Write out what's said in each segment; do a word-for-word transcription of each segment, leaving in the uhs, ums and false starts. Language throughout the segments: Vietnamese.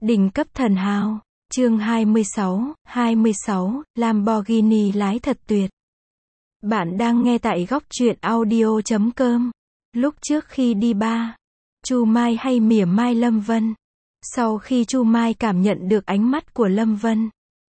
Đỉnh cấp thần hào. Chương hai mươi sáu, hai mươi sáu, Lamborghini lái thật tuyệt. Bạn đang nghe tại góc truyện audio chấm com. Lúc trước khi đi ba, Chu Mai hay mỉa mai Lâm Vân. Sau khi Chu Mai cảm nhận được ánh mắt của Lâm Vân,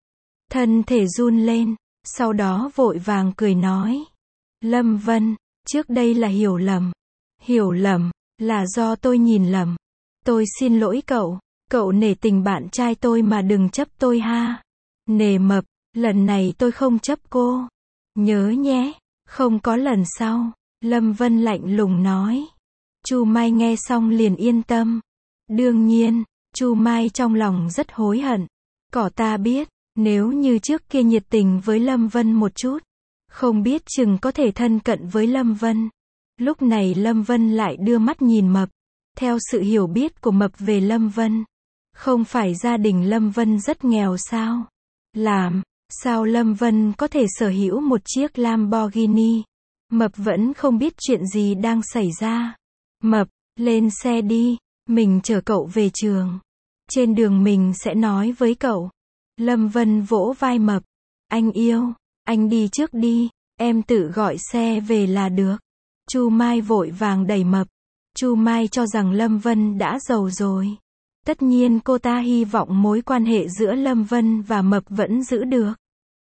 thân thể run lên, sau đó vội vàng cười nói: Lâm Vân, trước đây là hiểu lầm. Hiểu lầm, là do tôi nhìn lầm. Tôi xin lỗi cậu, cậu nể tình bạn trai tôi mà đừng chấp tôi ha. Nề mập, lần này tôi không chấp cô. Nhớ nhé, không có lần sau. Lâm Vân lạnh lùng nói. Chu Mai nghe xong liền yên tâm. Đương nhiên, Chu Mai trong lòng rất hối hận. Cỏ ta biết, nếu như trước kia nhiệt tình với Lâm Vân một chút, không biết chừng có thể thân cận với Lâm Vân. Lúc này Lâm Vân lại đưa mắt nhìn Mập. Theo sự hiểu biết của Mập về Lâm Vân, không phải gia đình Lâm Vân rất nghèo sao? Làm sao Lâm Vân có thể sở hữu một chiếc Lamborghini? Mập vẫn không biết chuyện gì đang xảy ra. Mập, lên xe đi, mình chở cậu về trường. Trên đường mình sẽ nói với cậu. Lâm Vân vỗ vai Mập. Anh yêu, anh đi trước đi, em tự gọi xe về là được. Chu Mai vội vàng đẩy Mập. Chu Mai cho rằng Lâm Vân đã giàu rồi. Tất nhiên cô ta hy vọng mối quan hệ giữa Lâm Vân và Mập vẫn giữ được.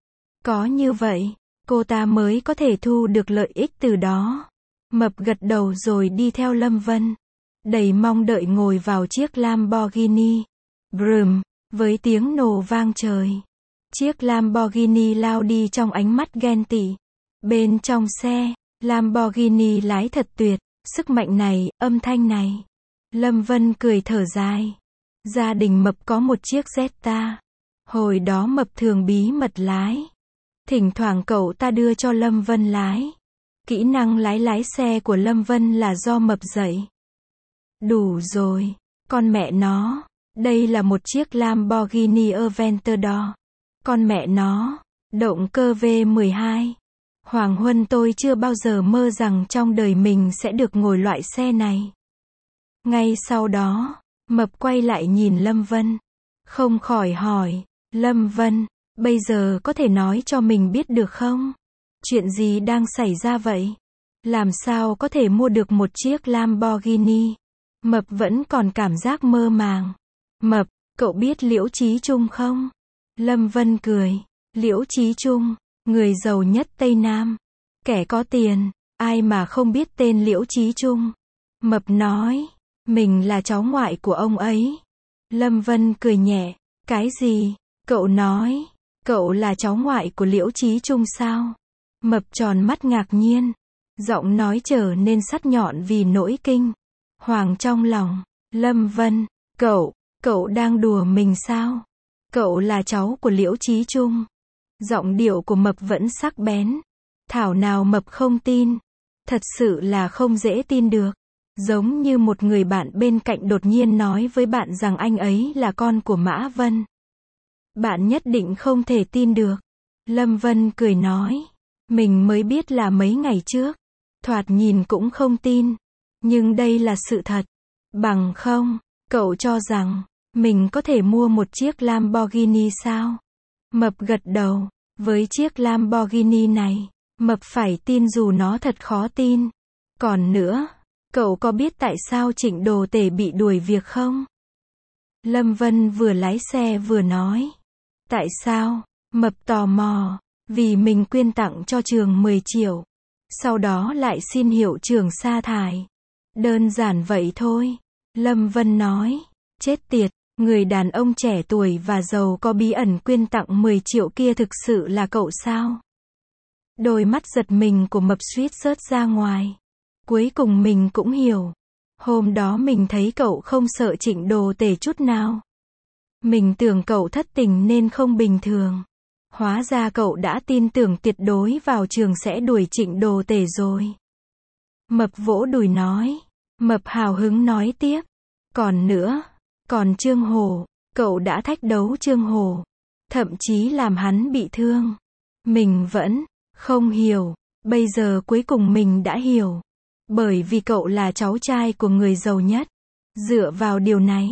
Có như vậy, cô ta mới có thể thu được lợi ích từ đó. Mập gật đầu rồi đi theo Lâm Vân, đầy mong đợi ngồi vào chiếc Lamborghini. Brum, với tiếng nổ vang trời, chiếc Lamborghini lao đi trong ánh mắt ghen tị. Bên trong xe, Lamborghini lái thật tuyệt, sức mạnh này, âm thanh này. Lâm Vân cười thở dài. Gia đình Mập có một chiếc Jetta. Hồi đó Mập thường bí mật lái. Thỉnh thoảng cậu ta đưa cho Lâm Vân lái. Kỹ năng lái lái xe của Lâm Vân là do Mập dạy. Đủ rồi, con mẹ nó. Đây là một chiếc Lamborghini Aventador. Con mẹ nó, động cơ V mười hai. Hoàng Huân, tôi chưa bao giờ mơ rằng trong đời mình sẽ được ngồi loại xe này. Ngay sau đó, Mập quay lại nhìn Lâm Vân, không khỏi hỏi, Lâm Vân, bây giờ có thể nói cho mình biết được không? Chuyện gì đang xảy ra vậy? Làm sao có thể mua được một chiếc Lamborghini? Mập vẫn còn cảm giác mơ màng. Mập, cậu biết Liễu Chí Trung không? Lâm Vân cười. Liễu Chí Trung, người giàu nhất Tây Nam, kẻ có tiền, ai mà không biết tên Liễu Chí Trung. Mập nói, mình là cháu ngoại của ông ấy. Lâm Vân cười nhẹ, cái gì? Cậu nói, cậu là cháu ngoại của Liễu Chí Trung sao? Mập tròn mắt ngạc nhiên, giọng nói trở nên sắc nhọn vì nỗi kinh hoàng trong lòng. Lâm Vân, cậu, cậu đang đùa mình sao? Cậu là cháu của Liễu Chí Trung. Giọng điệu của Mập vẫn sắc bén. Thảo nào Mập không tin. Thật sự là không dễ tin được. Giống như một người bạn bên cạnh đột nhiên nói với bạn rằng anh ấy là con của Mã Vân. Bạn nhất định không thể tin được. Lâm Vân cười nói. Mình mới biết là mấy ngày trước. Thoạt nhìn cũng không tin. Nhưng đây là sự thật. Bằng không, cậu cho rằng mình có thể mua một chiếc Lamborghini sao? Mập gật đầu. Với chiếc Lamborghini này, Mập phải tin dù nó thật khó tin. Còn nữa, cậu có biết tại sao Trịnh Đồ Tể bị đuổi việc không? Lâm Vân vừa lái xe vừa nói. Tại sao? Mập tò mò. Vì mình quyên tặng cho trường mười triệu. Sau đó lại xin hiệu trưởng sa thải. Đơn giản vậy thôi. Lâm Vân nói. Chết tiệt, người đàn ông trẻ tuổi và giàu có bí ẩn quyên tặng mười triệu kia thực sự là cậu sao? Đôi mắt giật mình của Mập suýt rớt ra ngoài. Cuối cùng mình cũng hiểu. Hôm đó mình thấy cậu không sợ Trịnh Đồ Tể chút nào. Mình tưởng cậu thất tình nên không bình thường. Hóa ra cậu đã tin tưởng tuyệt đối vào trường sẽ đuổi Trịnh Đồ Tể rồi. Mập vỗ đùi nói. Mập hào hứng nói tiếp. Còn nữa, còn Trương Hổ, cậu đã thách đấu Trương Hổ. Thậm chí làm hắn bị thương. Mình vẫn không hiểu. Bây giờ cuối cùng mình đã hiểu. Bởi vì cậu là cháu trai của người giàu nhất. Dựa vào điều này,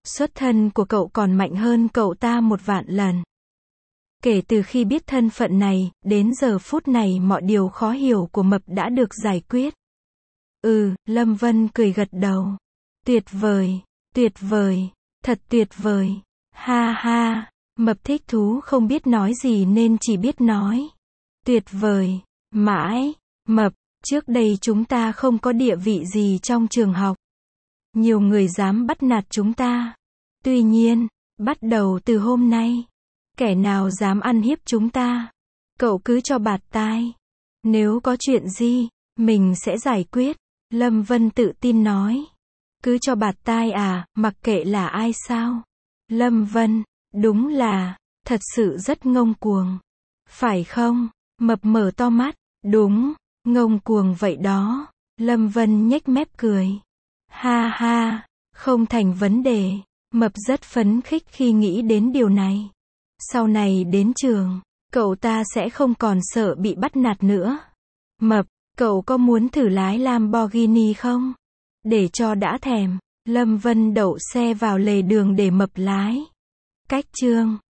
Xuất thân của cậu còn mạnh hơn cậu ta một vạn lần. Kể từ khi biết thân phận này, đến giờ phút này mọi điều khó hiểu của Mập đã được giải quyết. Ừ, Lâm Vân cười gật đầu. Tuyệt vời, tuyệt vời, thật tuyệt vời. Ha ha, Mập thích thú không biết nói gì nên chỉ biết nói. Tuyệt vời, mãi, Mập, trước đây chúng ta không có địa vị gì trong trường học. Nhiều người dám bắt nạt chúng ta. Tuy nhiên, bắt đầu từ hôm nay, kẻ nào dám ăn hiếp chúng ta, cậu cứ cho bạt tai. Nếu có chuyện gì, mình sẽ giải quyết. Lâm Vân tự tin nói. Cứ cho bạt tai à, mặc kệ là ai sao? Lâm Vân, đúng là, thật sự rất ngông cuồng. Phải không? Mập mở to mắt. Đúng, ngông cuồng vậy đó. Lâm Vân nhếch mép cười. Ha ha, không thành vấn đề. Mập rất phấn khích khi nghĩ đến điều này. Sau này đến trường, cậu ta sẽ không còn sợ bị bắt nạt nữa. Mập, cậu có muốn thử lái Lamborghini không? Để cho đã thèm. Lâm Vân đậu xe vào lề đường để Mập lái. Cách chương